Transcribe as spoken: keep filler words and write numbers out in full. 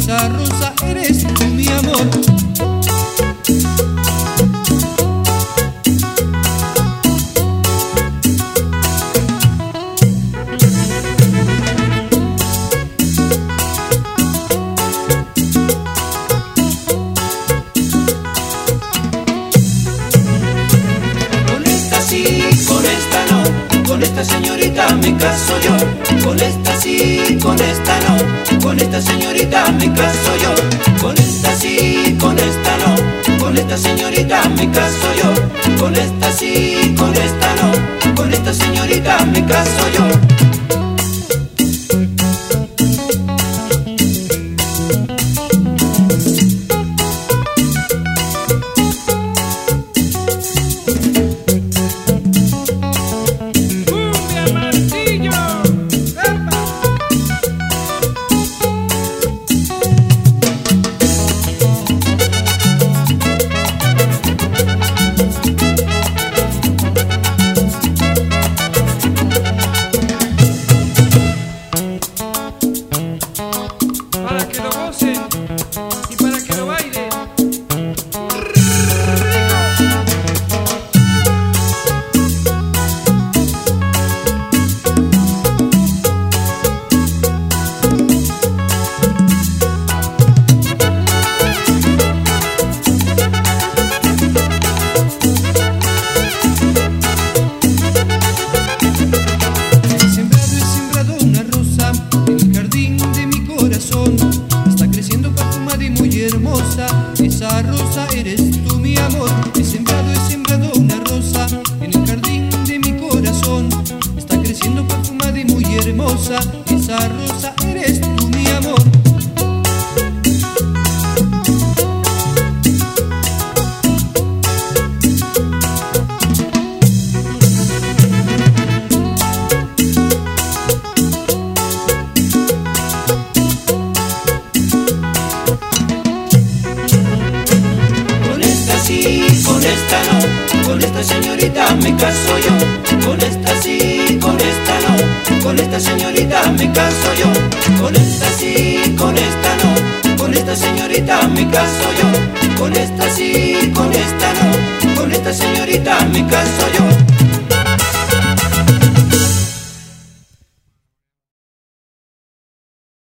esa rosa eres tú, mi amor. Con esta señorita me caso yo, con esta sí, con esta no, con esta señorita me caso yo, con esta sí, con esta no, con esta señorita me caso yo, con esta sí, con esta no, con esta señorita me caso yo. Esa rosa eres tú, mi amor. He sembrado, he sembrado una rosa en el jardín de mi corazón. Está creciendo perfumada y muy hermosa. Esa rosa eres tú, mi amor. Con esta no, con esta señorita me caso yo, con esta sí, con esta no, con esta señorita me caso yo, con esta sí, con esta no, con esta señorita me caso yo, con esta sí, con esta no, con esta señorita me caso yo.